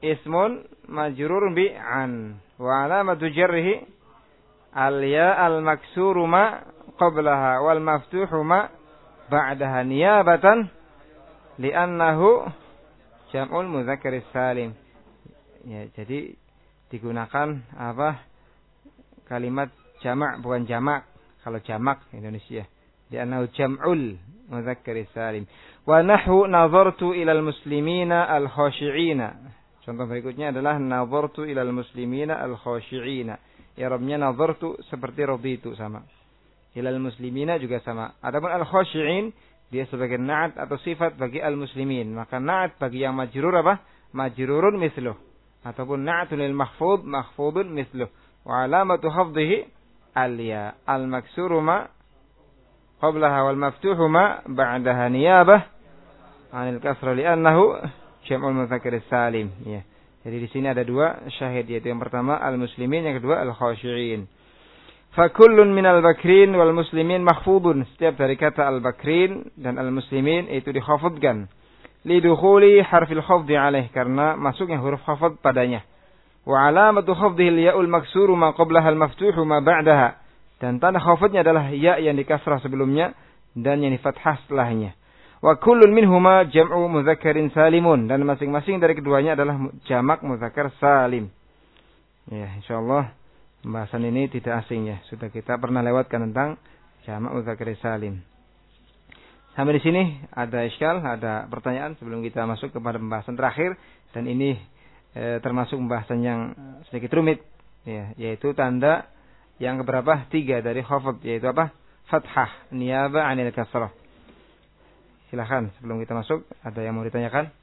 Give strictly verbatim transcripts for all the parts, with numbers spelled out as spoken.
ismun majrurun bi an wa alamatu jarrihi al-ya al-maksuru ma qablaha wal maftuhu ma ba'daha niyabatan li'annahu jam'ul mudzakkaris salim. Ya, jadi digunakan apa? Kalimat jamak bukan jamak. Kalau jamak Indonesia, li'annahu jam'ul mudzakkaris salim. Wa nahwu nazartu ilal muslimina al-khashi'ina. Contoh berikutnya adalah nazartu ilal muslimina al-khashi'ina. I'rabnya nazartu seperti raditu sama. Ilal muslimina juga sama. Adapun al-khashi'in dia sebagai na'at atau sifat bagi al-muslimin. Maka na'at bagi yang majrur apa? Majrurun misluh. Ataupun na'atun lil mahfudh mahfudun misluh. Wa alamatu hafdhihi al-ya al-maksuru ma qablaha wal maftuhu ma ba'daha niyabah 'anil kasra li'annahu jam'ul mudzakkaris salim. Ya. Jadi di sini ada dua syahid, yaitu yang pertama al-muslimin, yang kedua al-khashi'in. Fa kullun minal bakrin wal muslimin mahfudun. Setiap dari kata al-bakrin dan al-muslimin itu dikhafadkan. Lidukhuli harfil khafdi alaih, karena masuknya huruf khafad padanya. Wa alamatu khafdihi al-ya'ul maksuru ma qablaha al-maftuhu ma ba'daha. Dan tanda khafadnya adalah ya yang dikasrah sebelumnya dan yang difathah setelahnya. Wa kullun minhuma jam'u mudzakkarin salimun, dan masing-masing dari keduanya adalah jamak mudzakkar salim. Ya, insyaallah pembahasan ini tidak asing ya. Sudah kita pernah lewatkan tentang jamak mudzakkar salim. Sampai di sini ada iskal, ada pertanyaan sebelum kita masuk kepada pembahasan terakhir, dan ini e, termasuk pembahasan yang sedikit rumit ya, yaitu tanda yang keberapa? Tiga dari khafad, yaitu apa? Fathah niyaba 'anil kasrah. Silakan sebelum kita masuk, ada yang mau ditanyakan?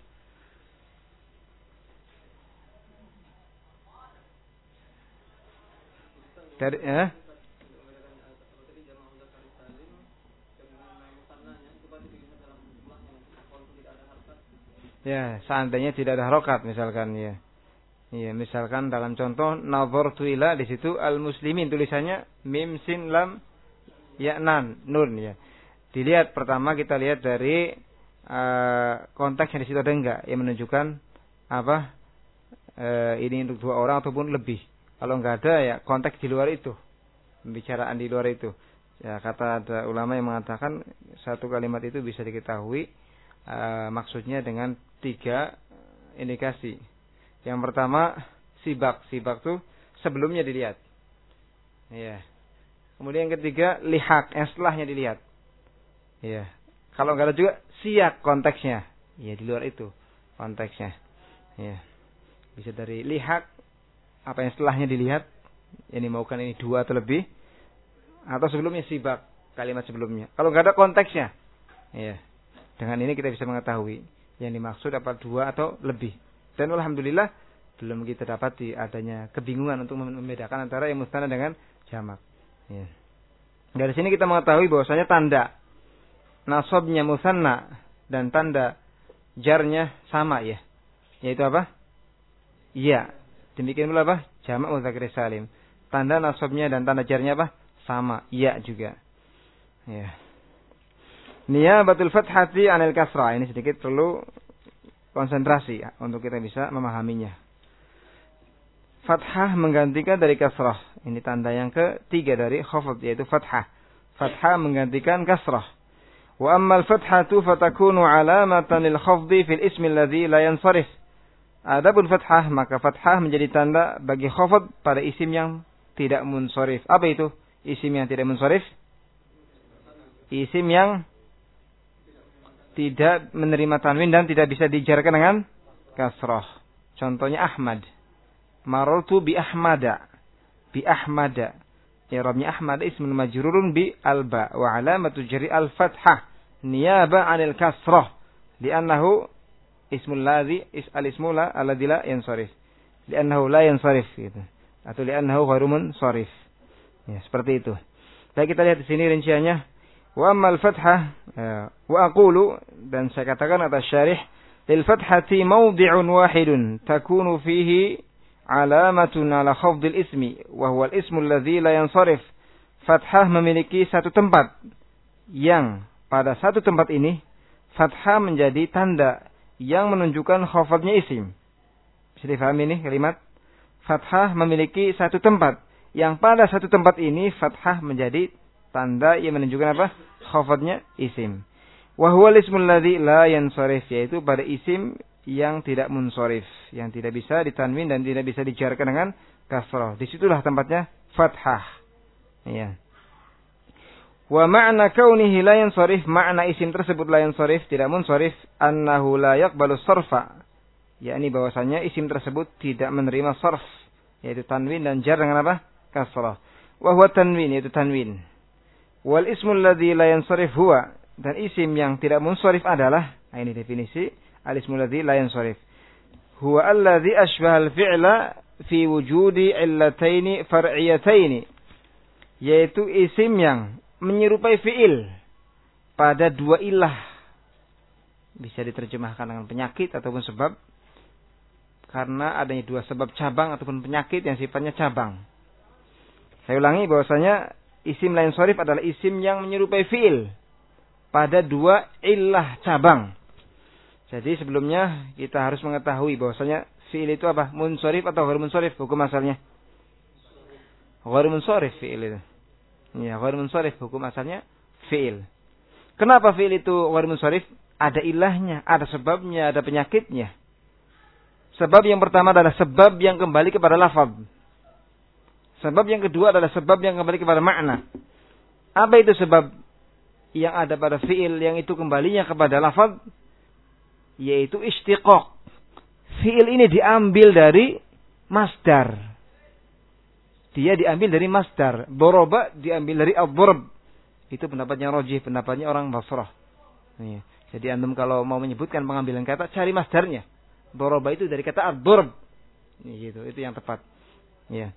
Dari eh? Ya, seandainya tidak ada harokat misalkan ya. Iya, misalkan dalam contoh nazartu ila, di situ al-muslimin tulisannya mim sin lam ya nan nun ya. Dilihat pertama, kita lihat dari uh, konteks yang di situ ada enggak yang menunjukkan apa uh, ini untuk dua orang ataupun lebih. Kalau enggak ada ya konteks di luar itu, pembicaraan di luar itu. Ya, kata ada ulama yang mengatakan satu kalimat itu bisa diketahui uh, maksudnya dengan tiga indikasi. Yang pertama sibak, sibak tuh sebelumnya dilihat. Ya. Kemudian yang ketiga lihak, yang setelahnya dilihat. Ya, kalau nggak ada juga siyak konteksnya. Ya, di luar itu konteksnya. Ya, bisa dari lihat apa yang setelahnya dilihat. Yang dimaukan ini dua atau lebih, atau sebelumnya sibak, kalimat sebelumnya. Kalau nggak ada konteksnya, ya, dengan ini kita bisa mengetahui yang dimaksud apa dua atau lebih. Dan alhamdulillah belum kita dapati adanya kebingungan untuk membedakan antara yang mustanad dengan jamak. Ya. Dari sini kita mengetahui bahwasanya tanda nasabnya musanna dan tanda jarnya sama ya. Yaitu apa? Ya. Demikian pula apa? Jamak mudzakkar salim. Tanda nasabnya dan tanda jarnya apa? Sama. Ya juga. Ya. Niyabatul fathati 'anil kasrah. Ini sedikit perlu konsentrasi ya, untuk kita bisa memahaminya. Fathah menggantikan dari kasrah. Ini tanda yang ketiga dari khafd, yaitu fathah. Fathah menggantikan kasrah. Wa ammal fathatu fatakunu alamatan lil khafdi fil ismi alladhi la yansarif. Adapun fathah, maka fathah menjadi tanda bagi khafd pada isim yang tidak munsharif. Apa itu isim yang tidak munsharif? Isim yang tidak menerima tanwin dan tidak bisa dijarkan dengan kasrah. Contohnya Ahmad. Marartu bi Ahmada. Bi Ahmada. I'rabnya Ahmad ismun majrurun bi alba wa alamatu jarri al-fathah niyaba 'anil kasrah li'annahu ismul ladzi is al-ismu la alladzi la yansarif. Li'annahu la yansarif gitu. Atau li'annahu ghairu munsharif. Ya, seperti itu. Baik, kita lihat di sini rinciannya. Wa ammal fathah wa aqulu, dan saya katakan atas syarih, lil fathati mawdi'un wahidun takunu fihi alamatun ala khafdil ismi wa huwa al-ismu alladhi la yansarif. Fathah memiliki satu tempat yang pada satu tempat ini fathah menjadi tanda yang menunjukkan khafadnya isim. Bisa difahami ini kalimat fathah memiliki satu tempat. Yang pada satu tempat ini fathah menjadi tanda yang menunjukkan apa? Khafadnya isim. Wa huwal ismul ladzi la yansharif, yaitu pada isim yang tidak munsharif, yang tidak bisa ditanwin dan tidak bisa dijarkan dengan kasrah. Disitulah tempatnya fathah. Ya. Wa ma'na kaunihi la yansharif, makna isim tersebut la yansharif, tidak munsharif, annahu la yaqbalu sarfa. Yakni bahwasanya isim tersebut tidak menerima sarf, yaitu tanwin dan jar dengan apa? Kasrah. Wa huwa tanwin, yaitu tanwin. Wal ismul ladzi la yansharif huwa, dan isim yang tidak munsharif adalah, nah ini definisi al ismul ladzi la yansharif. Huwa alladzi ashbaha al-fi'la fi wujudi illataini far'iyataini, yaitu isim yang menyerupai fi'il pada dua ilah. Bisa diterjemahkan dengan penyakit ataupun sebab, karena adanya dua sebab cabang ataupun penyakit yang sifatnya cabang. Saya ulangi bahwasanya isim la yansharif adalah isim yang menyerupai fi'il pada dua ilah cabang. Jadi sebelumnya kita harus mengetahui bahwasanya fi'il itu apa? Munsharif atau ghair munsharif hukum asalnya? Ghair munsharif fi'il itu. Ya, ghair munsharif hukum asalnya fi'il. Kenapa fi'il itu ghair munsharif? Ada ilahnya, ada sebabnya, ada penyakitnya. Sebab yang pertama adalah sebab yang kembali kepada lafaz. Sebab yang kedua adalah sebab yang kembali kepada makna. Apa itu sebab yang ada pada fi'il yang itu kembalinya kepada lafaz? Yaitu istiqaq. Fi'il ini diambil dari masdar. Dia diambil dari masdar. Doroba diambil dari ad-darb. Itu pendapatnya rajih, pendapatnya orang Basrah. Ya. Jadi antum kalau mau menyebutkan pengambilan kata, cari masdarnya. Doroba itu dari kata ad-darb. Gitu, itu yang tepat. Ya.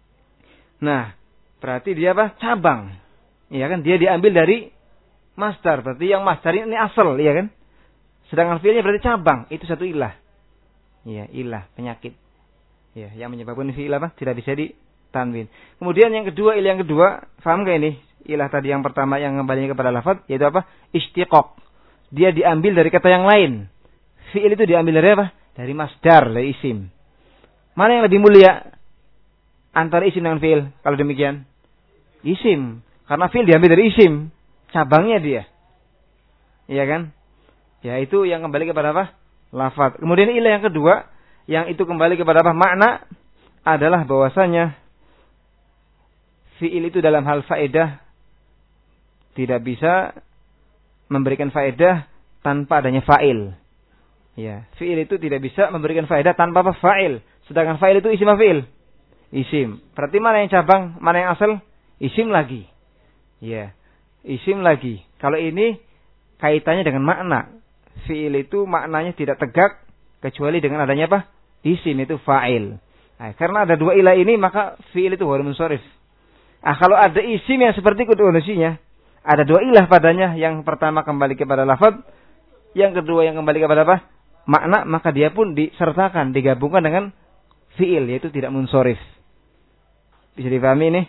Nah, berarti dia apa? Cabang. Iya kan? Dia diambil dari masdar. Berarti yang masdar ini asal, iya kan? Sedangkan fi'ilnya berarti cabang. Itu satu ilah. Iya, ilah, penyakit. Ya, yang menyebabkan fi'il apa? Tidak bisa ditanwin. Kemudian yang kedua, ilah yang kedua, paham gak ini? Ilah tadi yang pertama yang kembali kepada lafaz, yaitu apa? Istiqaq. Dia diambil dari kata yang lain. Fi'il itu diambil dari apa? Dari masdar, dari isim. Mana yang lebih mulia antara isim dengan fi'il? Kalau demikian, isim. Karena fi'il diambil dari isim. Cabangnya dia. Iya kan? Ya, itu yang kembali kepada apa? Lafaz. Kemudian ilah yang kedua, yang itu kembali kepada apa? Makna, adalah bahwasanya fi'il itu dalam hal faedah tidak bisa memberikan faedah tanpa adanya fa'il. Ya, fi'il itu tidak bisa memberikan faedah tanpa apa? Fa'il. Sedangkan fa'il itu isim apa fi'il? Isim. Berarti mana yang cabang, mana yang asal? Isim lagi. Ya, isim lagi. Kalau ini kaitannya dengan makna. Fi'il itu maknanya tidak tegak kecuali dengan adanya apa? Isim, itu fa'il. Nah, karena ada dua ilah ini, maka fi'il itu ghair munsharif. Ah, kalau ada isim yang seperti kondisinya, ada dua ilah padanya, yang pertama kembali kepada lafaz, yang kedua yang kembali kepada apa? Makna, maka dia pun disertakan, digabungkan dengan fi'il, yaitu tidak munsharif. Bisa dipahami ini?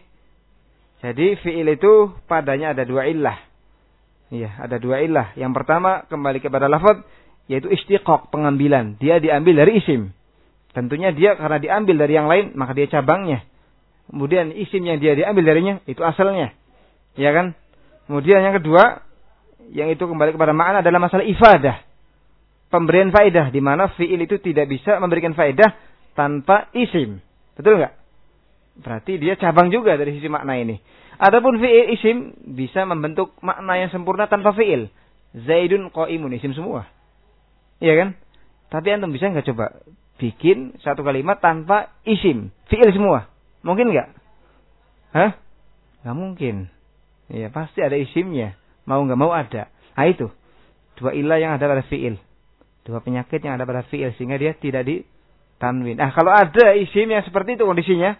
Jadi fi'il itu padanya ada dua ilah. Iya, ada dua ilah. Yang pertama kembali kepada lafaz, yaitu istiqaq, pengambilan. Dia diambil dari isim. Tentunya dia karena diambil dari yang lain, maka dia cabangnya. Kemudian isim yang dia diambil darinya, itu asalnya. Ya kan? Kemudian yang kedua, yang itu kembali kepada makna adalah masalah ifadah. Pemberian faedah, di mana fi'il itu tidak bisa memberikan faedah tanpa isim. Betul nggak? Berarti dia cabang juga dari sisi makna ini. Adapun fi'il isim bisa membentuk makna yang sempurna tanpa fi'il. Zaidun qa'imun, isim semua. Iya kan? Tapi antum bisa nggak coba bikin satu kalimat tanpa isim, fi'il semua? Mungkin nggak? Hah? Nggak mungkin. Iya, pasti ada isimnya. Mau nggak mau ada. Nah itu, dua ilah yang ada pada fi'il, dua penyakit yang ada pada fi'il, sehingga dia tidak ditanwin. Nah, kalau ada isim yang seperti itu kondisinya,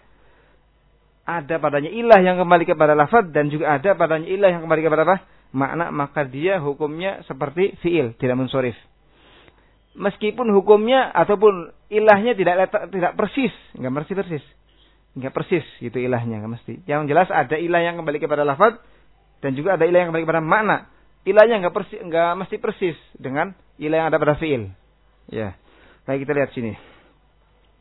ada padanya ilah yang kembali kepada lafaz dan juga ada padanya ilah yang kembali kepada apa? Makna, maka dia hukumnya seperti fi'il, tidak munsharif. Meskipun hukumnya ataupun ilahnya tidak letak, tidak persis, enggak mesti persis. Enggak persis gitu ilahnya, enggak mesti. Yang jelas ada ilah yang kembali kepada lafaz dan juga ada ilah yang kembali kepada makna. Ilahnya enggak persis, enggak mesti persis dengan ilah yang ada pada fi'il. Ya. Baik, kita lihat sini.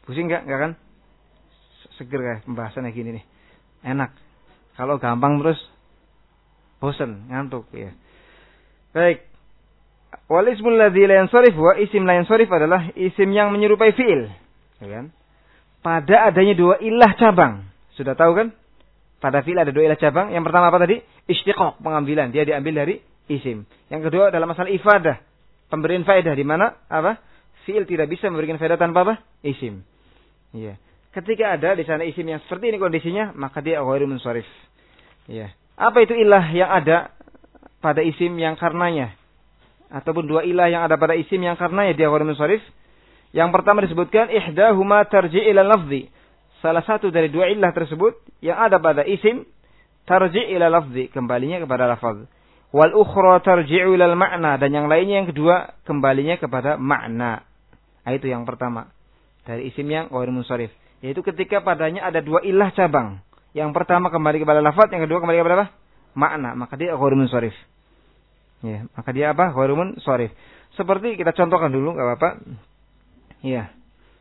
Pusing enggak? Enggak kan? Seger kayak pembahasannya gini nih. Enak. Kalau gampang terus bosan, ngantuk ya. Baik. Wal ismul ladzi la yansarif wa isim la yansarif adalah isim yang menyerupai fiil, ya kan? Pada adanya dua ilah cabang. Sudah tahu kan? Pada fiil ada dua ilah cabang. Yang pertama apa tadi? Istiqaq, pengambilan. Dia diambil dari isim. Yang kedua adalah masalah ifadah, pemberian faedah, di mana apa? Fiil tidak bisa memberikan faedah tanpa apa? Isim. Iya. Ketika ada di sana isim yang seperti ini kondisinya, maka dia ghairu munsharif. Iya. Apa itu ilah yang ada pada isim yang karenanya? Ataupun dua ilah yang ada pada isim yang karenanya dia ghairu munsharif? Yang pertama disebutkan ihdahuma tarji' ila lafzi. Salah satu dari dua ilah tersebut yang ada pada isim tarji' ila lafzi, kembalinya kepada lafaz. Wal ukhra tarji'u ila al-ma'na, dan yang lainnya yang kedua kembalinya kepada makna. Nah, itu yang pertama dari isim yang ghairu munsharif, yaitu ketika padanya ada dua ilah cabang. Yang pertama kembali kepada lafaz, yang kedua kembali kepada apa? Makna, maka dia ghairu munsharif. Ya, maka dia apa? Ghairu munsharif. Seperti kita contohkan dulu, enggak apa-apa. Iya.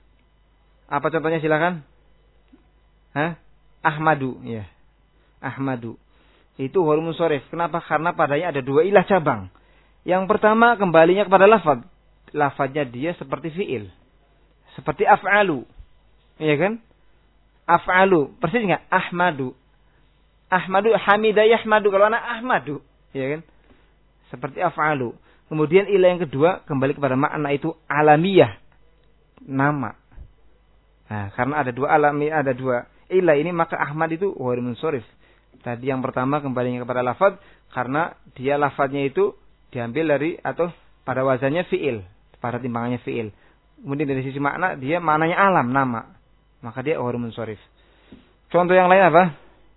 Apa contohnya silakan? Hah? Ahmadu, ya. Ahmadu. Itu ghairu munsharif. Kenapa? Karena padanya ada dua ilah cabang. Yang pertama kembalinya kepada lafaz. Lafaznya dia seperti fiil. Seperti af'alu. Iya kan? Af'alu, persis enggak? Ahmadu. Ahmadu, hamida yahmadu, kalau anak Ahmadu, ya kan? Seperti af'alu. Kemudian ilah yang kedua kembali kepada makna, itu alamiyah, nama. Nah, karena ada dua alami, ada dua ilah ini, maka Ahmad itu ghairu munsharif. Tadi yang pertama kembalinya kepada lafaz karena dia lafaznya itu diambil dari atau pada wazannya fiil, pada timbangannya fiil. Kemudian dari sisi makna dia maknanya alam, nama. Maka dia ghairu munsharif. Contoh yang lain apa?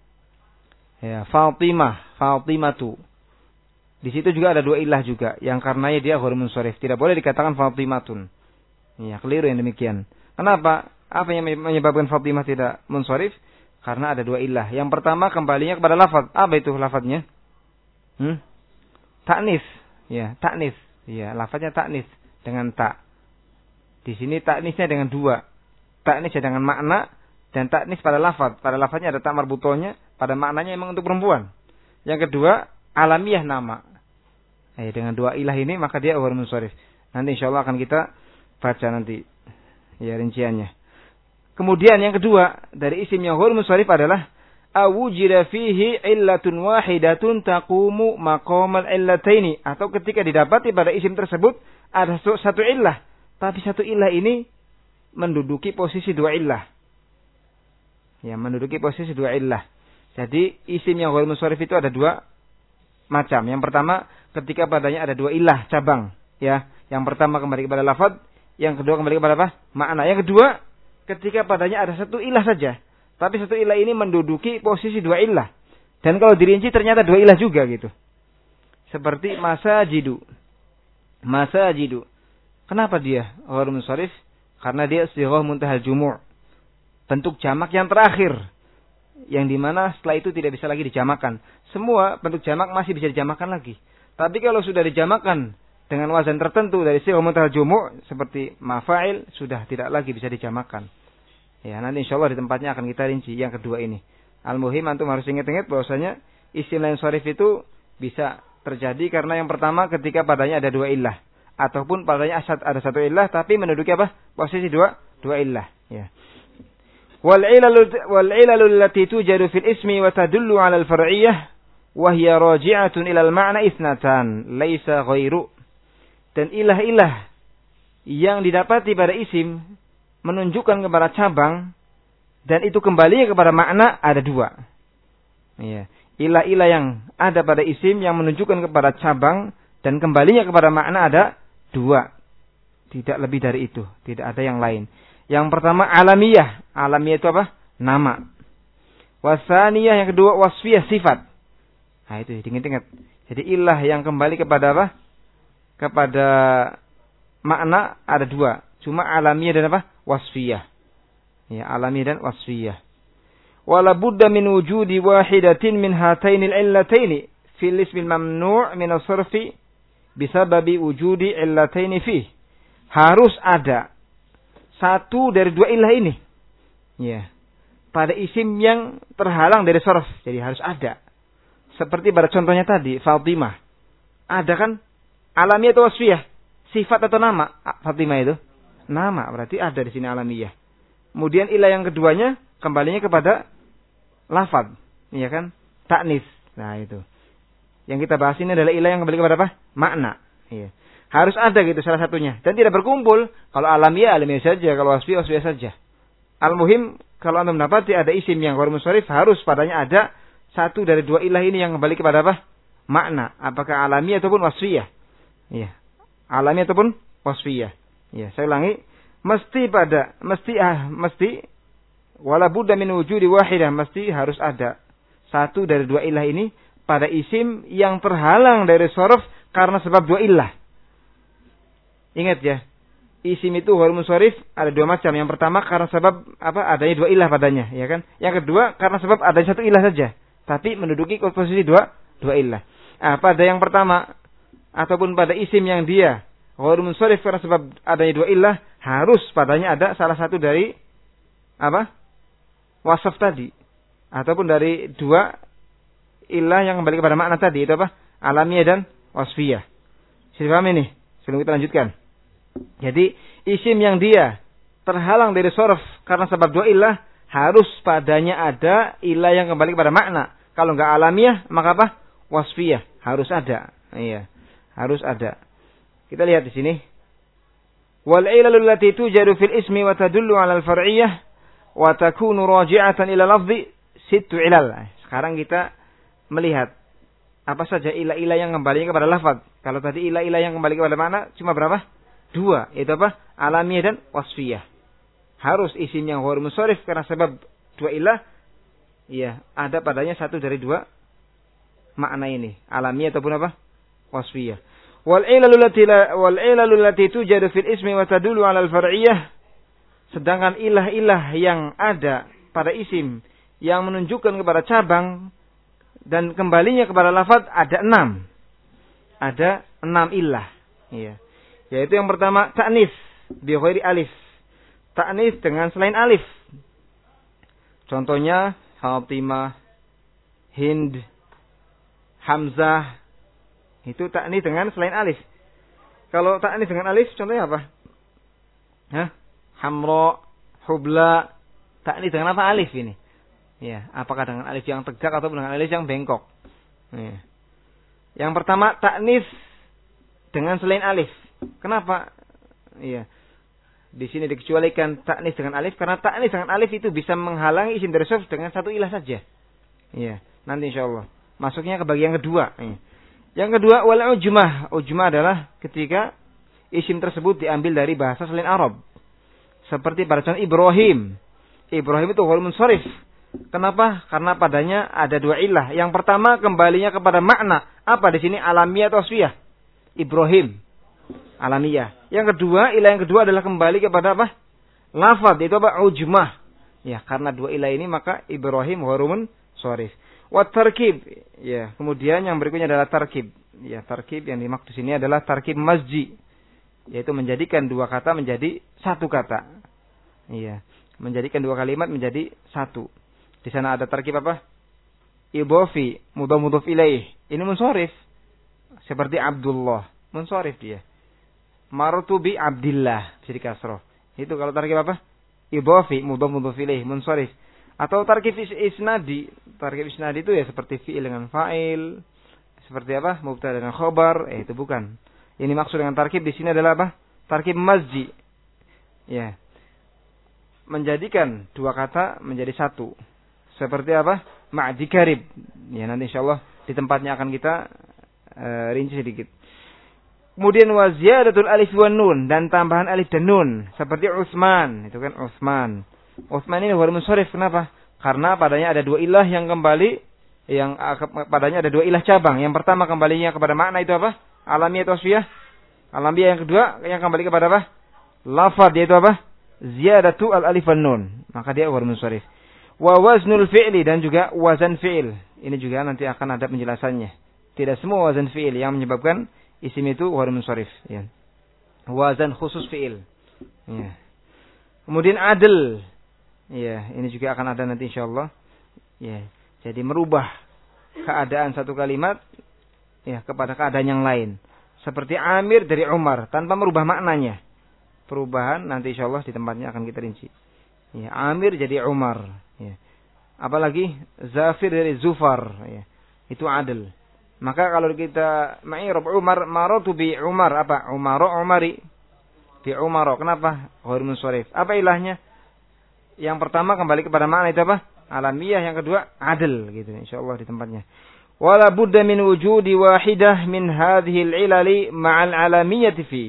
Ya, Fatimah, Fatimatu. Di situ juga ada dua ilah juga, yang karenanya dia ghairu munsharif. Tidak boleh dikatakan Fatimatun. Ya, keliru yang demikian. Kenapa? Apa yang menyebabkan Fatimah tidak munsharif? Karena ada dua ilah. Yang pertama kembalinya kepada lafaz. Apa itu lafaznya? Hmm? Ta'nis. Ya, ta'nis. Ya, lafaznya ta'nis dengan ta. Di sini ta'nisnya dengan dua. Ta'nis dengan makna dan ta'nis pada lafaz. Pada lafaznya ada ta marbutohnya, pada maknanya memang untuk perempuan. Yang kedua, alamiah, nama. Eh, dengan dua ilah ini maka dia ghairu munsharif. Nanti insyaallah akan kita baca nanti ya rinciannya. Kemudian yang kedua dari isim yang ghairu munsharif adalah awujida fihi illatun wahidatun taqumu maqamal illataini, atau ketika didapati pada isim tersebut ada satu illah, tapi satu illah ini menduduki posisi dua illah. Ya, menduduki posisi dua illah. Jadi isim yang ghairu munsharif itu ada dua macam. Yang pertama ketika padanya ada dua ilah cabang, ya. Yang pertama kembali kepada lafaz, yang kedua kembali kepada apa? Makna. Yang kedua ketika padanya ada satu ilah saja, tapi satu ilah ini menduduki posisi dua ilah. Dan kalau dirinci ternyata dua ilah juga gitu. Seperti masajidu. Masajidu. Kenapa dia ghairu munsharif? Karena dia sighah muntahal jumu', bentuk jamak yang terakhir, yang dimana setelah itu tidak bisa lagi dijamakan. Semua bentuk jamak masih bisa dijamakan lagi. Tapi kalau sudah dijamakan dengan wazan tertentu dari sighah muntahal jumu', seperti mafa'il, sudah tidak lagi bisa dijamakan. Ya, nanti insyaallah di tempatnya akan kita rinci yang kedua ini. Al-muhim antum harus ingat-ingat bahwasanya isim la yansharif itu bisa terjadi karena yang pertama ketika padanya ada dua illah, ataupun padanya ada satu illah tapi menduduki apa? Posisi dua dua illah, ya. Wal ilalu wal ilalu allati tujadu fil ismi wa tadullu 'ala al far'iyyah wa hiya raji'atun ila al ma'na ithnatan laisa ghairu. Dan ilah-ilah yang didapati pada isim menunjukkan kepada cabang dan itu kembalinya kepada makna ada dua. Ya. Ilah-ilah yang ada pada isim yang menunjukkan kepada cabang dan kembalinya kepada makna ada dua. Tidak lebih dari itu. Tidak ada yang lain. Yang pertama alamiyah. Alamiyah itu apa? Nama. Wasaniyah yang kedua wasfiyah, sifat. Nah itu ingat-ingat. Jadi ilah yang kembali kepada apa? Kepada makna ada dua. Cuma alamiyah dan apa? Wasfiyah. Ya, alamiyah dan wasfiyah. Wala budda min wujudi wahidatin min hatainil illataini fil ismil mamnu' min as-sarfi bisababi wujudi illataini fih. Harus ada satu dari dua ilah ini. Ya. Pada isim yang terhalang dari sorof. Jadi harus ada. Seperti pada contohnya tadi, Fatimah. Ada kan alamiah atau wasfiyah? Sifat atau nama Fatimah itu? Nama, berarti ada di sini alamiah. Kemudian ilah yang keduanya kembalinya kepada lafaz, iya kan? Ta'nis. Nah, itu. Yang kita bahas ini adalah ilah yang kembali kepada apa? Makna. Iya. Harus ada gitu salah satunya dan tidak berkumpul. Kalau alamiah alamiah saja, kalau wasfiyah wasfiyah saja. Al-muhim kalau Anda mendapati ada isim yang ghair munsharif harus padanya ada satu dari dua ilah ini yang kembali kepada apa? Makna. Apakah alamiah ataupun wasfiyah? Iya. Alamiah ataupun wasfiyah. Ya, saya ulangi, mesti pada mesti ah mesti wala budda min wujudi wahidah, mesti harus ada satu dari dua ilah ini pada isim yang terhalang dari sorof karena sebab dua ilah. Ingat ya, isim itu ghair munsharif ada dua macam. Yang pertama karena sebab apa? Adanya dua ilah padanya, ya kan? Yang kedua karena sebab ada satu ilah saja, tapi menduduki posisi dua dua ilah. Ah, pada yang pertama ataupun pada isim yang dia ghair munsharif karena sebab adanya dua ilah, harus padanya ada salah satu dari apa? Wasaf tadi. Ataupun dari dua ilah yang kembali kepada makna tadi. Itu apa? Alamiah dan wasfiyah. Sudah paham ini? Sebelum kita lanjutkan. Jadi isim yang dia terhalang dari sorof karena sebab dua ilah, harus padanya ada ilah yang kembali kepada makna. Kalau enggak alamiah, maka apa? Wasfiyah. Harus ada. Iya. Harus ada. Kita lihat di sini. Wal ilalu allati tujadu fil ismi wa tadullu 'ala al-far'iyyah wa takunu raji'atan ila lafzi sittu ilal. Sekarang kita melihat apa saja ilah-ilah yang kembali kepada lafaz. Kalau tadi ilah-ilah yang kembali kepada makna cuma berapa? Dua. Itu apa? Alamiah dan wasfiyah. Harus isim yang ghair munsharif karena sebab dua ilah. Iya, ada padanya satu dari dua makna ini. Alamiah ataupun apa? Wasfiyah. Wal ilalu allati wal ilalu allati tujadu fil ismi wa tadullu 'ala al-far'iyyah. Sedangkan ilah-ilah yang ada pada isim yang menunjukkan kepada cabang dan kembalinya kepada lafaz ada enam. Ada enam ilah. Iya. Yaitu yang pertama ta'nis bi ghairi alif. Ta'nis dengan selain alif. Contohnya Fatimah, Hind, Hamzah. Itu ta'nis dengan selain alif. Kalau ta'nis dengan alif contohnya apa? Hah? Hamra, Hubla. Ta'nis dengan apa alif ini? Ya, apakah dengan alif yang tegak atau dengan alif yang bengkok? Ya. Yang pertama ta'nis dengan selain alif. Kenapa? Iya. Di sini dikecualikan ta'nis dengan alif karena ta'nis dengan alif itu bisa menghalangi isim dari sorof dengan satu ilah saja. Iya, nanti insyaallah. Masuknya ke bagian kedua. Iya. Yang kedua wal ujmah. Ujmah adalah ketika isim tersebut diambil dari bahasa selain Arab. Seperti pada contoh Ibrahim. Ibrahim itu ghair munsharif. Kenapa? Karena padanya ada dua ilah. Yang pertama kembalinya kepada makna. Apa di sini? Alamiah atau wasfiyah? Ibrahim. Alamiah. Yang kedua, ilah yang kedua adalah kembali kepada apa? Lafaz. Itu apa? Ujmah. Ya, karena dua ilah ini maka Ibrahim ghair munsharif. Wa tarkib. Ya, kemudian yang berikutnya adalah tarkib. Ya, tarkib yang dimaksud di sini adalah tarkib mazji. Yaitu menjadikan dua kata menjadi satu kata. Iya, menjadikan dua kalimat menjadi satu. Di sana ada tarkib apa? Idhofi, mudhaf mudhaf ilaih. Ini munsharif. Seperti Abdullah, munsharif dia. Martu bi Abdillah, bisa dikasroh. Itu kalau tarkib apa? Idhofi, mudhaf mudhaf ilaih, munsharif. Atau tarkib isnadi. Tarkib isnadi itu ya seperti fi'il dengan fa'il. Seperti apa? Mubtada dengan khobar. Eh itu bukan. Ini maksud dengan tarkib di sini adalah apa? Tarkib mazji. Ya. Menjadikan dua kata menjadi satu. Seperti apa? Ma'di karib. Ya, nanti insyaallah di tempatnya akan kita uh, rinci sedikit. Kemudian wa ziyadatul alif wan nun, dan tambahan alif dan nun seperti Utsman. Itu kan Utsman. Utsman ini ghair munsharif. Kenapa? Karena padanya ada dua ilah yang kembali, yang padanya ada dua ilah cabang. Yang pertama kembalinya kepada makna itu apa? Alamiah atau wasfiyah? Alamiah. Yang kedua yang kembali kepada apa? Lafaz, yaitu apa? Ziyadatu al alif wan nun. Maka dia ghair munsharif. Wa waznul fi'li, dan juga wazan fi'il. Ini juga nanti akan ada penjelasannya. Tidak semua wazan fi'il yang menyebabkan isim itu ghair munsharif, ya. Wazan khusus fi'il. Ya. Kemudian adl. Ya, ini juga akan ada nanti insyaallah. Ya, jadi merubah keadaan satu kalimat ya kepada keadaan yang lain. Seperti Amir dari Umar tanpa merubah maknanya. Perubahan nanti insyaallah di tempatnya akan kita rinci. Ya, Amir jadi Umar. Ya. Apalagi Zafir dari Zufar. Ya. Itu adl. Maka kalau kita ma'irab Umar, maratu bi Umar apa? Umaro Umari. Bi Umaro. Kenapa? Ghair munsharif. Apa ilahnya? Yang pertama kembali kepada makna itu apa? Alamiah, yang kedua adl gitu insyaallah di tempatnya. Wala budda min wujudi wahidah min hadhihi al-ilali ma'al alamiyyati fi.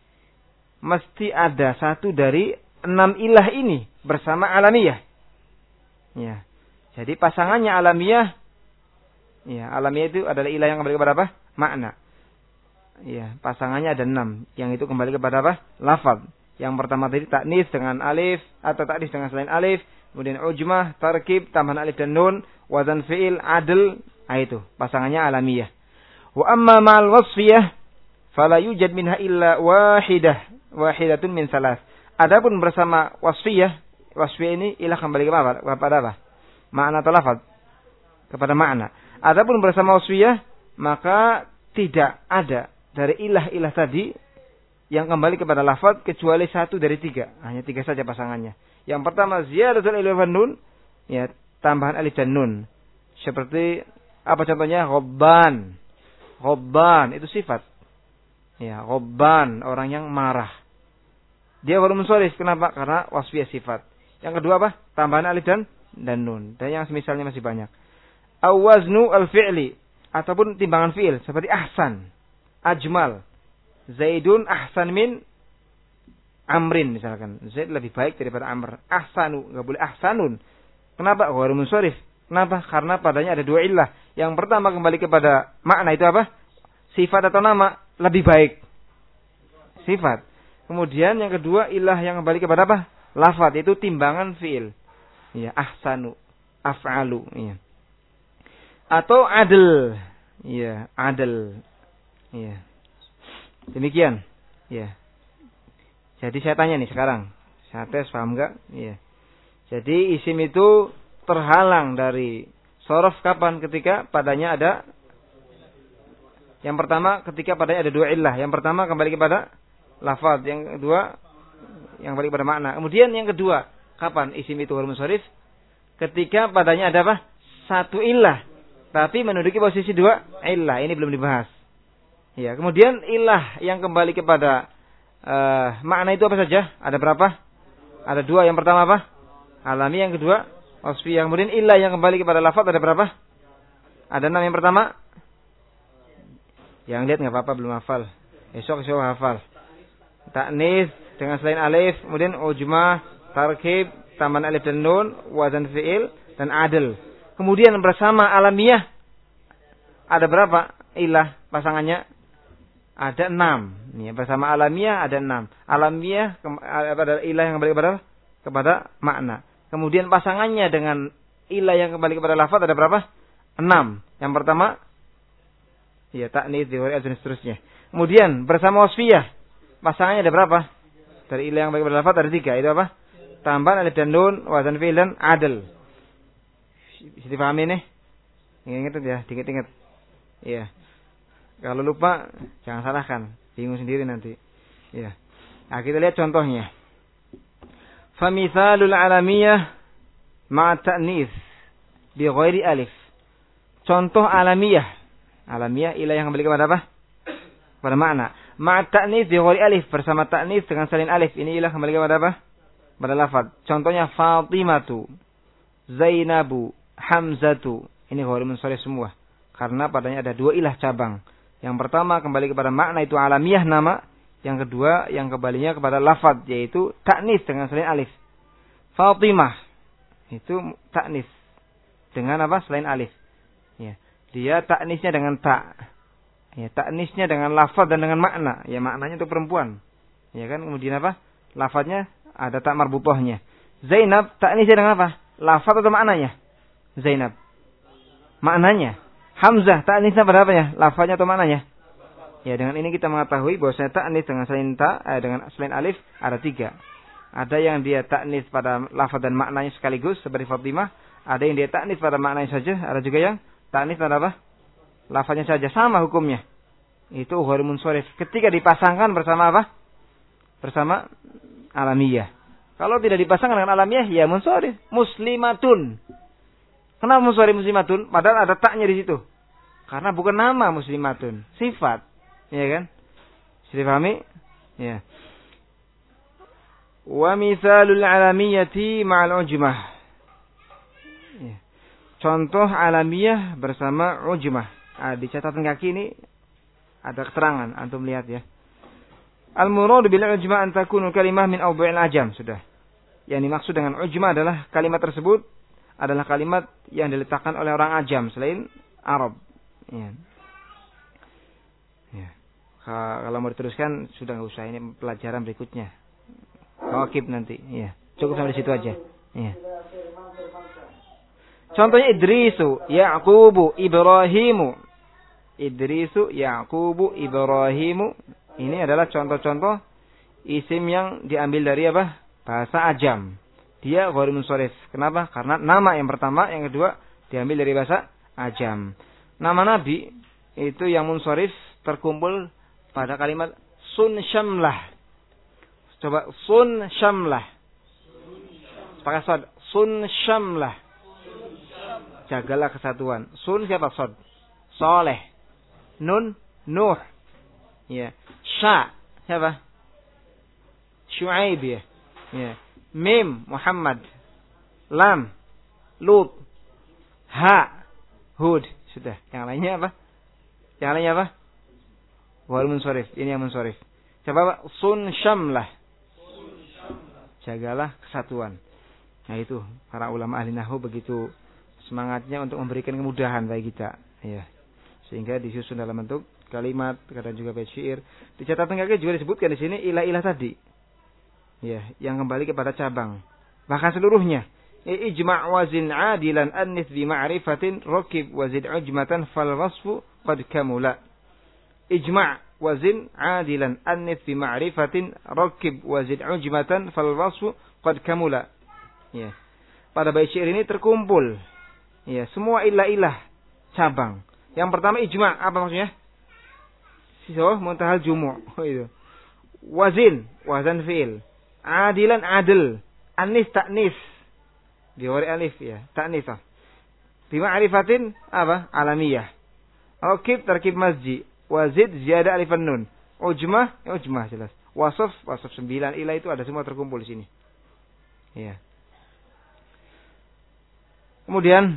Mesti ada satu dari enam ilah ini bersama alamiah. Ya. Jadi pasangannya alamiah. Ya, alamiah itu adalah ilah yang kembali kepada apa? Makna. Ya, pasangannya ada enam. Yang itu kembali kepada apa? Lafaz. Yang pertama tadi taknis dengan alif atau taknis dengan selain alif, kemudian ujmah, tarkib, tambahan alif dan nun, wazan fi'il, adl, ah itu pasangannya alamiah. Wa amma ma'al wasfiyah fala yujad minha illa wahidah, wahidatun min salas. Adapun bersama wasfiyah, wasfiyah ini ilah kembali kepada apa? Kepada apa? Makna atau lafaz? Kepada makna. Adapun bersama wasfiyah maka tidak ada dari ilah-ilah tadi yang kembali kepada lafaz kecuali satu dari tiga. Hanya tiga saja pasangannya. Yang pertama ziyadatul alif wan nun, ya tambahan alif dan nun. Seperti apa contohnya? Ghobban. Ghobban itu sifat. Ya, ghobban orang yang marah. Dia baru munsharif. Kenapa? Karena wasfiyah sifat. Yang kedua apa? Tambahan alif dan dan nun. Dan yang semisalnya masih banyak. Awaznu al-fi'li ataupun timbangan fi'il seperti ahsan, ajmal. Zaidun ahsan min Amrin misalkan. Zaid lebih baik daripada Amr. Ahsanu, enggak boleh ahsanun. Kenapa? Ghair munsharif. Kenapa? Karena padanya ada dua illah. Yang pertama kembali kepada makna itu apa? Sifat atau nama? Lebih baik. Sifat. Kemudian yang kedua illah yang kembali kepada apa? Lafaz, itu timbangan fiil. Ya, ahsanu, af'alu, ya. Atau adl. Ya, adl. Ya. Demikian. Ya. Jadi saya tanya nih sekarang. Saya tes, paham enggak? Ya. Jadi isim itu terhalang dari sorof kapan? Ketika padanya ada. Yang pertama ketika padanya ada dua illah. Yang pertama kembali kepada lafaz. Yang kedua yang kembali kepada makna. Kemudian yang kedua, kapan isim itu ghair munsharif? Ketika padanya ada apa? Satu illah. Tapi menduduki posisi dua illah. Ini belum dibahas. Ya, kemudian ilah yang kembali kepada uh, makna itu apa saja? Ada berapa? Ada dua. Yang pertama apa? Alami. Yang kedua wasfiyah. Kemudian ilah yang kembali kepada lafaz ada berapa? Ada enam. Yang pertama, yang lihat nggak apa-apa, belum hafal. Esok esok hafal. Taknis dengan selain alif, kemudian ujmah, tarkib, tambahan alif dan nun, wazan fiil dan adl. Kemudian bersama alamiah ada berapa ilah pasangannya? Ada enam. Nih, bersama alamiah ada enam. Alamiah pada ilah yang kembali kepada kepada makna. Kemudian pasangannya dengan ilah yang kembali kepada lafaz ada berapa? Enam. Yang pertama, ya taknis, dzihar, dan seterusnya. Kemudian bersama wasfiyah pasangannya ada berapa? Dari ilah yang kembali kepada lafaz ada tiga. Itu apa? Tambahan alif dan nun, wazan fi'il dan adl. Bisa dipahami nih? Ingat-ingat ya, dikit-ingat. Iya. Kalau lupa jangan salahkan, bingung sendiri nanti. Ya. Nah, kita lihat contohnya. Famithalul alamiyah ma'a ta'nits bi ghairi alif. Contoh alamiah. Alamiah ilah yang kembali kepada apa? Pada makna. Ma'a ta'nits bi ghairi alif, bersama ta'nits dengan salin alif. Ini ilah kembali kepada apa? Pada lafaz. Contohnya Fatimatu, Zainabu, Hamzatu. Ini ghair munsharif semua. Karena padanya ada dua ilah cabang. Yang pertama kembali kepada makna itu alamiah nama. Yang kedua yang kembalinya kepada lafaz yaitu taknis dengan selain alif. Fatimah itu taknis dengan apa? Selain alif. Ya. Dia taknisnya dengan ta. Ya, taknisnya dengan lafaz dan dengan makna. Ya, maknanya itu perempuan. Ya kan? Kemudian apa? Lafaznya ada tak marbutohnya. Zainab taknisnya dengan apa? Lafaz atau maknanya? Zainab. Maknanya. Hamzah ta'nisnya pada apa ya? Lafaznya atau maknanya? Ya, dengan ini kita mengetahui bahwa ta'nis dengan selain ta, eh, dengan selain alif ada tiga. Ada yang dia ta'nis pada lafaz dan maknanya sekaligus seperti Fatimah. Ada yang dia ta'nis pada maknanya saja. Ada juga yang ta'nis pada apa? Lafaznya saja. Sama hukumnya. Itu ghairul munsharif. Ketika dipasangkan bersama apa? Bersama alamiyah. Kalau tidak dipasangkan dengan alamiyah, ya munsharif. Muslimatun. Kenapa munsharif muslimatun? Padahal ada taknya di situ. Karena bukan nama muslimatun. Sifat. Ya kan? Sudah dipahami? Ya. Wa mithalul alamiyati ma'al ujmah. Ya. Contoh alamiyah bersama ujmah. Nah, di catatan kaki ini ada keterangan, antum lihat ya. Al-murad bil ujmah an takunu kalimah min awdha'il ajam, sudah. Yang dimaksud dengan ujmah adalah kalimat tersebut adalah kalimat yang diletakkan oleh orang ajam selain Arab. Ya. Ya. Kalau mau diteruskan sudah enggak usah, ini pelajaran berikutnya. Wakib nanti, ya. Cukup sampai di situ aja. Ya. Contohnya Idrisu, Yaqubu, Ibrahimu. Idrisu, Yaqubu, Ibrahimu. Ini adalah contoh-contoh isim yang diambil dari apa? Bahasa ajam. Dia ghairul munsharif. Kenapa? Karena nama yang pertama, yang kedua diambil dari bahasa ajam. Nama Nabi itu yang munsharif terkumpul pada kalimat sun syamlah. Coba sun syamlah. Pakai sod. Sun syamlah. Jagalah kesatuan. Sun siapa? Sod. Soleh. Nun Nuh. Ya. Sya siapa? Syuaib ya. Ya. Mim Muhammad. Lam Lut. Ha Hud. Sudah. Yang lainnya apa? Yang lainnya apa? Wal munsharif. Ini yang munsharif. Coba Pak. Sun syamlah. Jagalah kesatuan. Nah itu para ulama ahli nahwu begitu semangatnya untuk memberikan kemudahan bagi kita, ya. Sehingga disusun dalam bentuk kalimat, kadang juga bait syair. Di catatan kaki juga disebutkan di sini ilah-ilah tadi. Ya, yang kembali kepada cabang. Bahkan seluruhnya. Ijma' wazin 'adilan annis bi ma'rifatin rakib wazid ujmatan fal wasfu qad kamula. Ijma' wazin 'adilan annis bi ma'rifatin rakib wazid ujmatan fal wasfu qad kamula. Ya. Pada bait syair ini terkumpul ya semua ilah-ilah cabang. Yang pertama ijma', apa maksudnya? Sisa muntahal jumu'. Oh itu. Wazin, wazan fi'il. Adilan adil. Anis ta'nis. Diwari alif ya, ta'nis. Bi ma'rifatin apa? Alamiyah. Rakib tarkib masji. Wazid ziyada alifan nun. Ujmah, ya ujmah jelas. Wasaf, wasaf sembilan ilah itu ada semua terkumpul di sini. Ya. Kemudian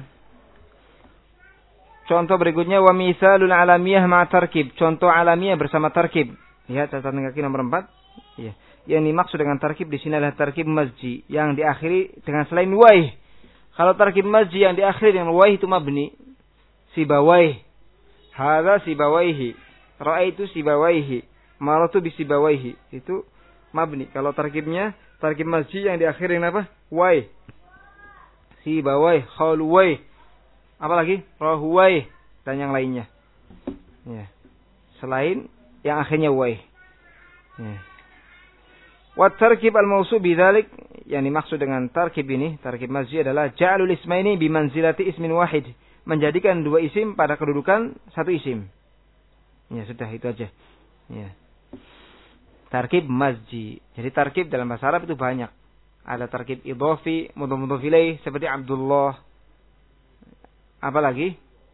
contoh berikutnya wa misalul alamiyah ma tarkib. Contoh alamiah bersama tarkib. Lihat catatan kaki nomor empat. Ya. Yang dimaksud dengan tarkib di sini adalah tarkib masji yang diakhiri dengan selain waih. Kalau tarkib masji yang diakhiri dengan waih itu mabni. Sibawaih. Hadza sibawaihi. Ra'aitu sibawaihi. Maratu bi sibawaihi. Itu mabni. Kalau tarkibnya tarkib masji yang diakhiri dengan apa? Waih. Sibawai, khaluwai, apalagi rahuwai dan yang lainnya. Ya. Selain yang akhirnya wai. Ya. Wa tarkib al-mawsuf bidzalik, yang dimaksud dengan tarkib ini, tarkib masji adalah ja'alul ismaini bi manzilati ismin wahid, menjadikan dua isim pada kedudukan satu isim. Ya, sudah itu aja. Ya. Tarkib masji. Jadi tarkib dalam bahasa Arab itu banyak. Ada tarkib idhofi, mudhof-mudhof ilaih seperti Abdullah. Apa lagi?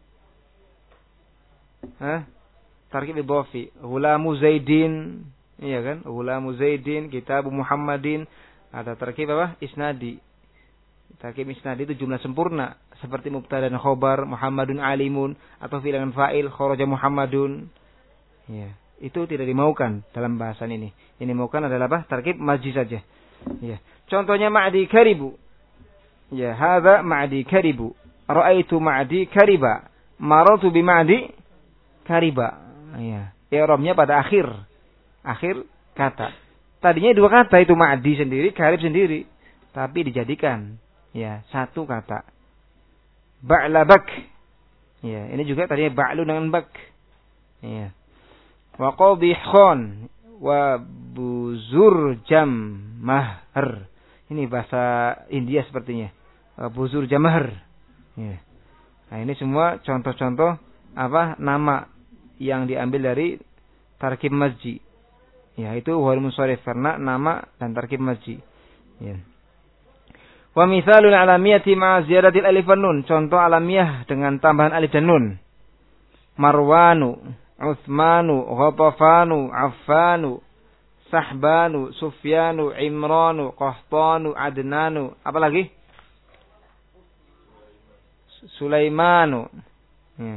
Hah? Tarkib idhofi, Ghulamu Zaidin, iya kan? Ghulamu Zaidin, Kitabu Muhammadin. Ada tarkib apa? Isnadi. Tarkib isnadi itu jumlah sempurna, seperti mubtada dan khobar, Muhammadun alimun, atau fi'il dan fa'il, kharaja Muhammadun. Ya, itu tidak dimaukan dalam bahasan ini. Yang dimaukan adalah apa? Tarkib masji saja. Ya. Contohnya ma'di karibu. Ya, hadza ma'di karibu. Ra'aitu ma'di kariba. Marartu bi ma'di kariba. Ya. I'rabnya pada akhir. Akhir kata. Tadinya dua kata itu ma'di sendiri, karib sendiri, tapi dijadikan ya satu kata. Ba'labak. Ya, ini juga tadinya ba'lu dengan bak. Ya. Wa qadih khan. wa buzur jamahar. Ini bahasa India sepertinya. Wa buzur jamahar. Ya. Nah, ini semua contoh-contoh apa nama yang diambil dari tarkib masjid. Ya, itu wal munsharif karena nama dan tarkib masjid. Ya. Wa mithalul alamiyati ma'a ziyadatil alif wan nun. Contoh alamiah dengan tambahan alif dan nun. Marwanu, Utsmanu, Ghatafanu, Affanu, Sahbanu, Sufyanu, Imranu, Qahtanu, Adnanu. Apa lagi? Sulaimanu. Ya.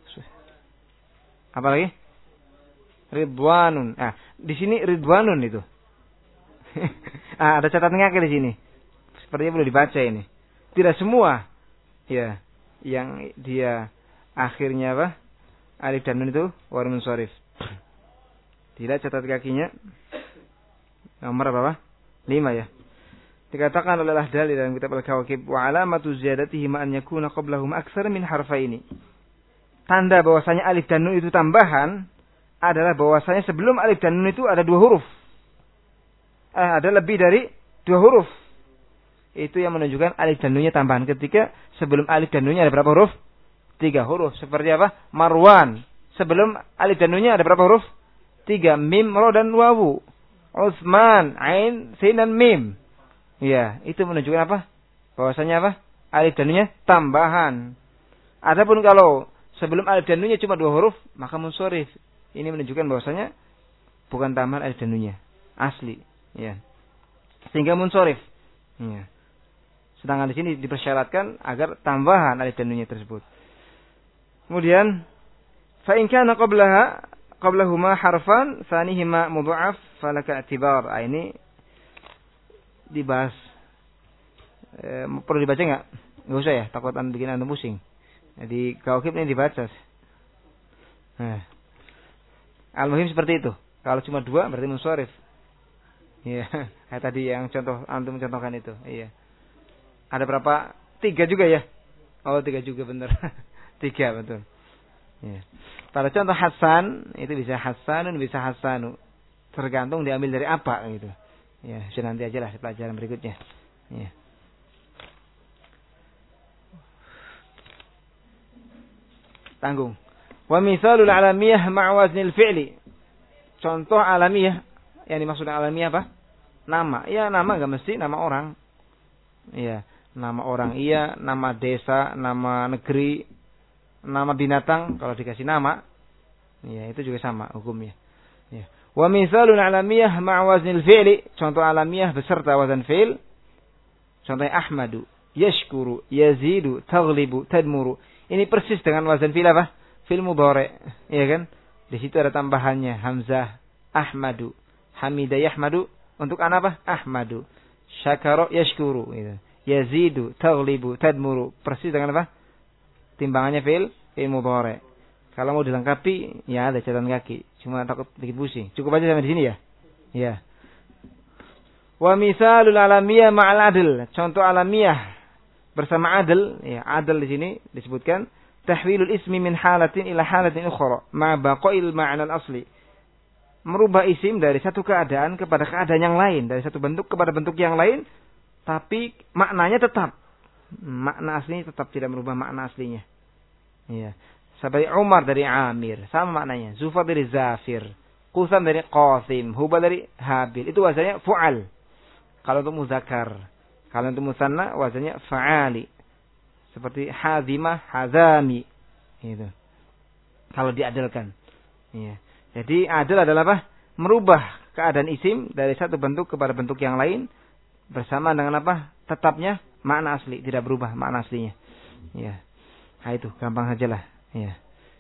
Apa lagi? Ridwanun. Ah, di sini Ridwanun itu. Ah, ada catatan kaki di sini. Sepertinya perlu dibaca ini. Tidak semua ya yang dia akhirnya apa? Alif dan nun itu war munsharif. Tidak, catat kakinya. Nomor apa? lima ya. Dikatakan oleh Lahdali dalam kitab Al-Kawakib wa alamatu ziyadatihi ma an yakuna qablahum aktsar min harfaini. Tanda bahwasanya alif dan nun itu tambahan adalah bahwasanya sebelum alif dan nun itu ada dua huruf. Eh, ada lebih dari dua huruf. Itu yang menunjukkan alif dan nunnya tambahan. Ketika sebelum alif dan nunnya ada berapa huruf? Tiga huruf. Seperti apa? Marwan. Sebelum alif dan nunnya ada berapa huruf? Tiga. Mim, ro, dan wawu. Utsman, ain, sin, dan mim. Ya, itu menunjukkan apa? Bahwasanya apa? Alif dan nunnya tambahan. Adapun kalau sebelum alif dan nunnya cuma dua huruf, maka munsharif. Ini menunjukkan bahwasanya bukan tambahan alif dan nunnya. Asli. Ya. Sehingga munsharif. Ya. Sedangkan di sini dipersyaratkan agar tambahan alif dan nunnya tersebut. Kemudian fa in kana qablaha qablahuma harfan tsanihima mudha'af falaka i'tibar. Ah, ini dibahas. E, perlu dibaca enggak? Enggak usah ya, takut anda bikin anda pusing. Jadi Kawakib ini dibaca. Nah. Al-muhim seperti itu. Kalau cuma dua berarti munsharif. Iya, kayak tadi yang contoh antum mencontohkan itu. Iya. Ada berapa? Tiga juga ya? Oh, tiga juga benar. Tiga betul. Ya. Pada contoh Hasan itu bisa Hasanun, bisa Hasanu. Tergantung diambil dari apa gitu. Ya, sudah nanti aja lah pelajaran berikutnya. Ya. Tanggung. Wa misalul alamiyah ma'a waznil fi'li. Contoh alamiyah yang dimaksud alamiah apa? Nama. Ya, nama enggak mesti nama orang. Iya, nama orang iya, nama desa, nama negeri, nama binatang kalau dikasih nama. Ya, itu juga sama hukumnya. Ya. Wa misalun alamiyah ma'a waznil fi'li. Contoh alamiah beserta wazan fi'il. Contohnya Ahmadu, yashkuru, yazidu, taghlibu, tadmuru. Ini persis dengan wazan fi'il apa? Fi'il mudhari'. Iya kan? Di situ ada tambahannya hamzah Ahmadu. Hamida yahmadu, untuk anak apa? Ahmadu. Syakara yashkuru, gitu. Yazidu, taghlibu, tadmuru. Persis dengan apa? Timbangannya fi'il, fi'il mudhari'. Kalau mau dilengkapi, ya ada catatan kaki. Cuma takut bikin pusing. Cukup aja sampai di sini ya. Ya. Wa misalul alamiyah ma'al adl. Contoh alamiah bersama adl, ya, adl di sini disebutkan tahwilul ismi min halatin ila halatin ukhra ma baqa'il ma'na al-asli. Merubah isim dari satu keadaan kepada keadaan yang lain, dari satu bentuk kepada bentuk yang lain, tapi maknanya tetap. Makna aslinya tetap, tidak merubah makna aslinya. Iya. Seperti Umar dari Amir, sama maknanya. Zufar dari Zafir, Qusam dari Qasim, Hubal dari Habil. Itu wazannya fu'al. Kalau untuk muzakkar, kalau untuk musanna wazannya fa'ali. Seperti Hazimah, Hazami. Itu. Kalau diadilkan. Iya. Jadi adil adalah apa? Merubah keadaan isim dari satu bentuk kepada bentuk yang lain bersama dengan apa? Tetapnya makna asli, tidak berubah makna aslinya. Ya. Nah, itu gampang sajalah. Ya.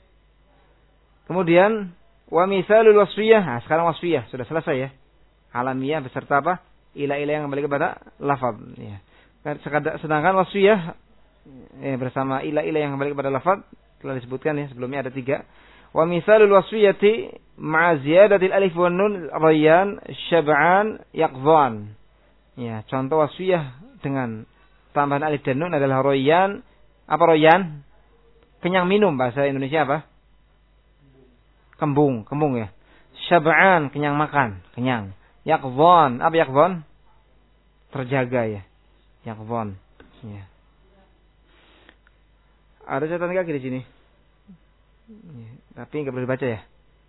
Kemudian wa misalul wasfiyah. Nah, sekarang wasfiyah sudah selesai ya. Alamiah beserta apa? Ila-ila yang kembali kepada lafaz. Ya. Sedangkan wasfiyah ya, bersama ila-ila yang kembali kepada lafaz telah disebutkan ya, sebelumnya ada tiga. Wa misalul wasfiyati ma'a ziyadatil alif wan nun rayyan syab'an yaqdhan. Ya, contoh wasfiyah dengan tambahan alif dan nun adalah rayyan. Apa rayyan? Kenyang minum, bahasa Indonesia apa? Kembung, kembung ya. Syab'an, kenyang makan, kenyang. Yaqdhan, apa yaqdhan? Terjaga ya. Yaqdhan. Ya. Ada catatan kaki di sini. Ya, tapi enggak boleh dibaca ya.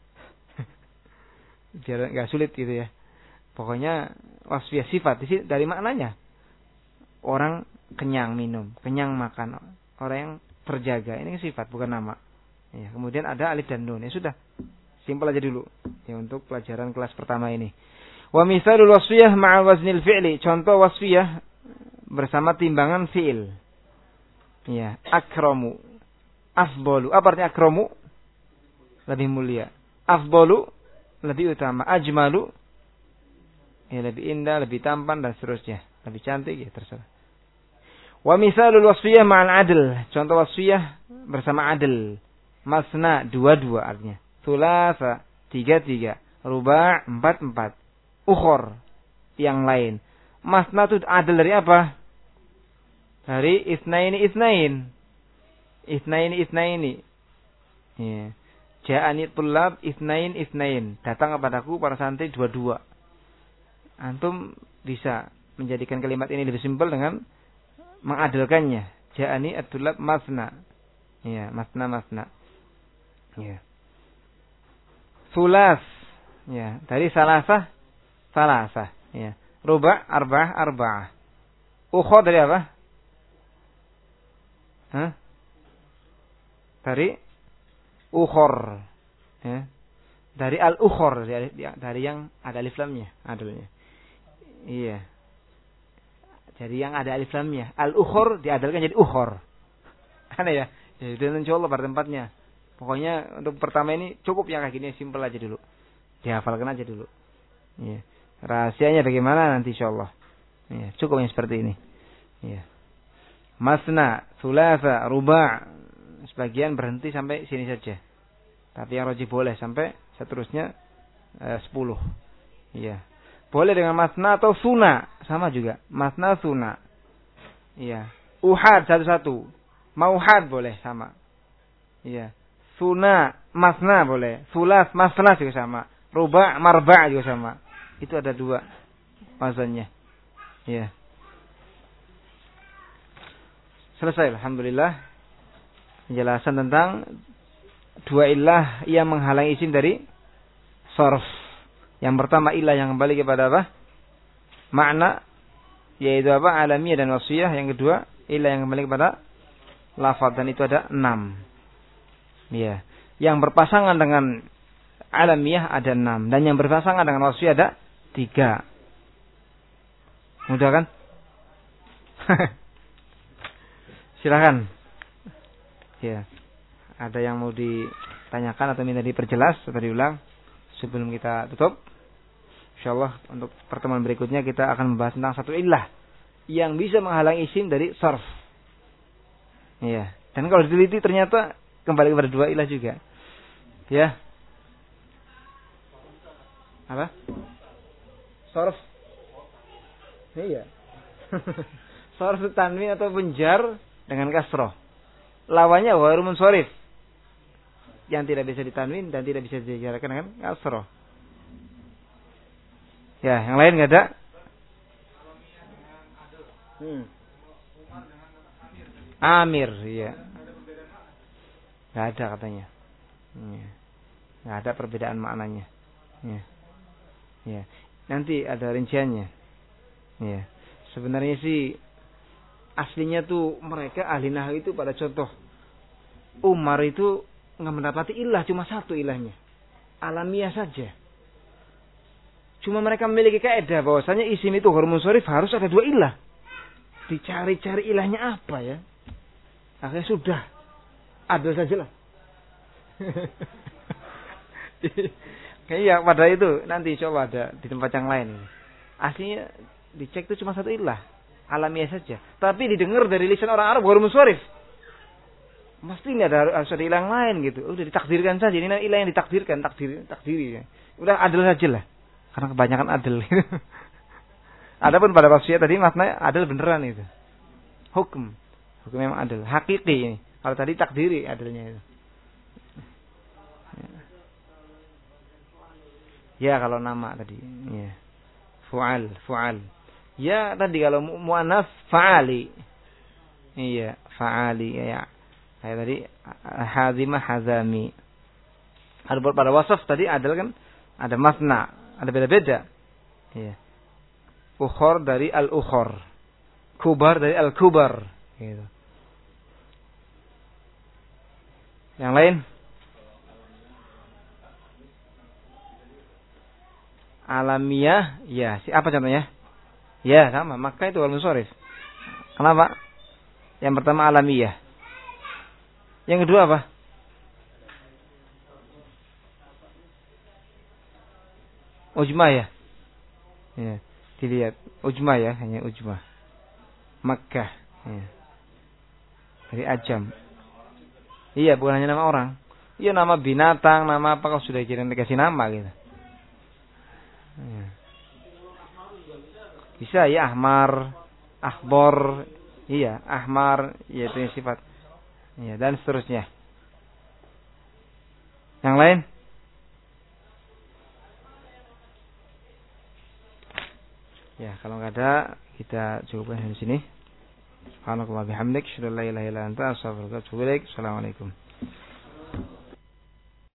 Biar enggak sulit gitu ya. Pokoknya wasfiyah sifat di sini dari maknanya. Orang kenyang minum, kenyang makan, orang yang terjaga. Ini sifat bukan nama. Ya, kemudian ada alif dan nun. Ya sudah. Simpel aja dulu ya untuk pelajaran kelas pertama ini. Wa misalul wasfiyah ma'a waznil fi'li. Contoh wasfiyah bersama timbangan fi'il. Ya, akramu, afdalu. Apa artinya akramu? Lebih mulia. Afdalu lebih utama. Ajmalu ya lebih indah, lebih tampan dan seterusnya. Lebih cantik ya terserah. Wa misalul wasfiyah ma'al adl. Contoh wasfiyah bersama adl. Masna, dua-dua artinya. Sulasa, tiga-tiga. Ruba', empat-empat. Ukhor, yang lain. Masna itu adl dari apa? Dari isnaini isnain. Isnaini isnaini. Ya. Ja'ani tulab isnain isnain. Datang kepadaku para santri dua-dua. Antum bisa menjadikan kalimat ini lebih simpel dengan mengadilkannya. Ja'ani at-tulab masna. Ya, masna masna. Ya. Sulas. Ya, dari salasah salasah. Ya. Ruba' arba'ah arba'ah. Ukhor dari apa? Hah? Dari ukhor. Ya. Dari al-ukhor, dari, dari yang ada alif lamnya, adalnya. Iya. Jadi yang ada alif lamnya, al-ukhor diadalkan jadi ukhor. Aneh ya? Jadi insyaallah pada tempatnya. Pokoknya untuk pertama ini cukup yang kayak gini, simpel aja dulu. Dihafalkan aja dulu. Iya. Rahasianya bagaimana nanti insyaallah. Iya, cukup yang seperti ini. Iya. Masna, sulasa, ruba'. Sebagian berhenti sampai sini saja. Tapi yang rajih boleh sampai seterusnya eh, sepuluh. Iya. Boleh dengan masna atau suna. Sama juga. Masna, suna. Iya. Uhad satu-satu. Mauhad boleh sama. Iya. Suna, masna boleh. Sulas, masna juga sama. Ruba', marba' juga sama. Itu ada dua wazannya. Iya. Selesai alhamdulillah penjelasan tentang dua ilah yang menghalangi isim dari sarf. Yang pertama ilah yang kembali kepada apa? Makna, yaitu apa? Alamiah dan wasfiyah. Yang kedua ilah yang kembali kepada lafaz, dan itu ada enam. Ya. Yang berpasangan dengan alamiah ada enam, dan yang berpasangan dengan wasfiyah ada tiga. Mudah kan? Silakan. Ya. Ada yang mau ditanyakan atau minta diperjelas atau diulang sebelum kita tutup? Insyaallah untuk pertemuan berikutnya kita akan membahas tentang satu ilah yang bisa menghalangi isim dari sarf. Ya. Dan kalau diteliti ternyata kembali kepada dua ilah juga. Ya. Apa? Sarf. Iya. Sarf tanwin atau penjar dengan kasroh. Lawannya ghairu munsharif. Yang tidak bisa ditanwin dan tidak bisa dijarakan dengan kasroh. Ya, yang lain enggak ada? Hmm. Amir, iya. Enggak ada katanya. Ya. Enggak ada perbedaan maknanya. Ya. Ya. Nanti ada rinciannya. Ya. Sebenarnya sih aslinya tuh mereka ahli nahwu itu pada contoh Umar itu enggak mendapati ilah, cuma satu ilahnya. Alamiah saja. Cuma mereka memiliki kaidah bahwasanya isim itu ghairu munsharif harus ada dua ilah. Dicari-cari ilahnya apa ya? Akhirnya sudah. Ada sajalah. Kayaknya pada itu nanti insyaallah ada di tempat yang lain. Aslinya dicek itu cuma satu ilah, alamiah saja. Tapi didengar dari lisan orang Arab ghairu munsharif. Mesti ini ada harus ada ilah yang lain gitu. Udah ditakdirkan saja, ini ilah yang ditakdirkan, takdir takdiri. Udah adil sajalah. Karena kebanyakan adil. Adapun pada wasfiyah tadi maknanya adil beneran itu. Hukum. Hukum memang adil, hakiki ini. Kalau tadi takdiri adilnya itu. Ya kalau nama tadi. Ya. Fu'al, fu'al. Ya tadi kalau mu'annas fa'ali. Iya, fa'ali ya. Kayak tadi hazimah hazami. Ada pada wasaf tadi adalah kan ada masna, ada beda-beda. Iya. Ukhor dari al-ukhor. Kubar dari al-kubar. Gitu. Yang lain? Alamiah, ya. Si apa contohnya? Ya, sama. Maka itu al-munsharif. Kenapa? Yang pertama alamiah. Yang kedua apa? Ujma ya. Ya, dilihat. Ujma ya, hanya ujma. Makkah. Ya. Dari ajam. Iya, bukan hanya nama orang. Iya, nama binatang, nama apa kalau sudah kirim dikasih nama gitu. Ya. Bisa ya ahmar, akhbor, iya, ahmar, ya itu sifat. Ya, dan seterusnya. Yang lain? Ya, kalau nggak ada, kita cukupkan di sini. Subhanallahi wa bihamdihi, asyhadu an la ilaha illa anta, astaghfiruka wa atubu ilaik. Assalamualaikum.